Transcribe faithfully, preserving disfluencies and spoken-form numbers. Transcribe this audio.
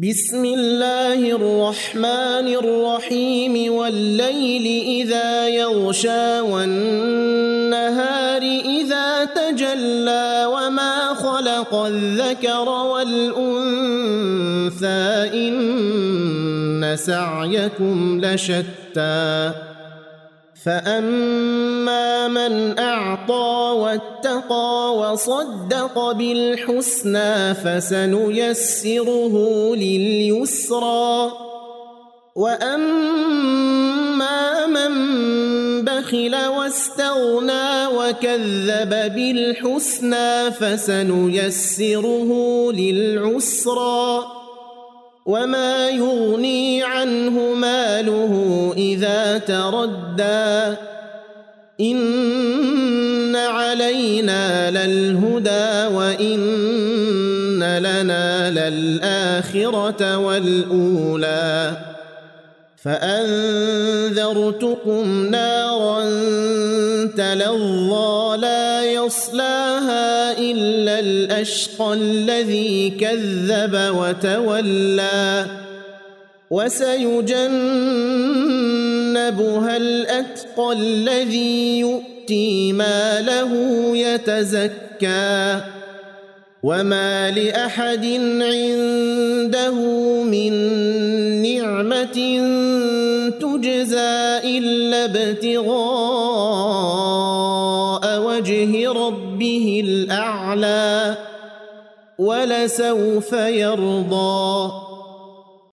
بسم الله الرحمن الرحيم والليل إذا يغشى والنهار إذا تجلى وما خلق الذكر والأنثى إن سعيكم لشتى فأما من أعطى واتقى وصدق بالحسنى فسنيسره لليسرى وأما من بخل واستغنى وكذب بالحسنى فسنيسره للعسرى وما يغني عنه ماله إذا تردى إن علينا للهدى وإن لنا للآخرة والأولى فأنذرتكم نارا تلظى لا يصلاها إلا الأشقى الذي كذب وتولى وسيجنبها الأتقى الذي يؤتي ماله يتزكى وما لأحد عنده من نعمة تجزى إلا ابتغاء وجه ربه الأعلى ولسوف يرضى.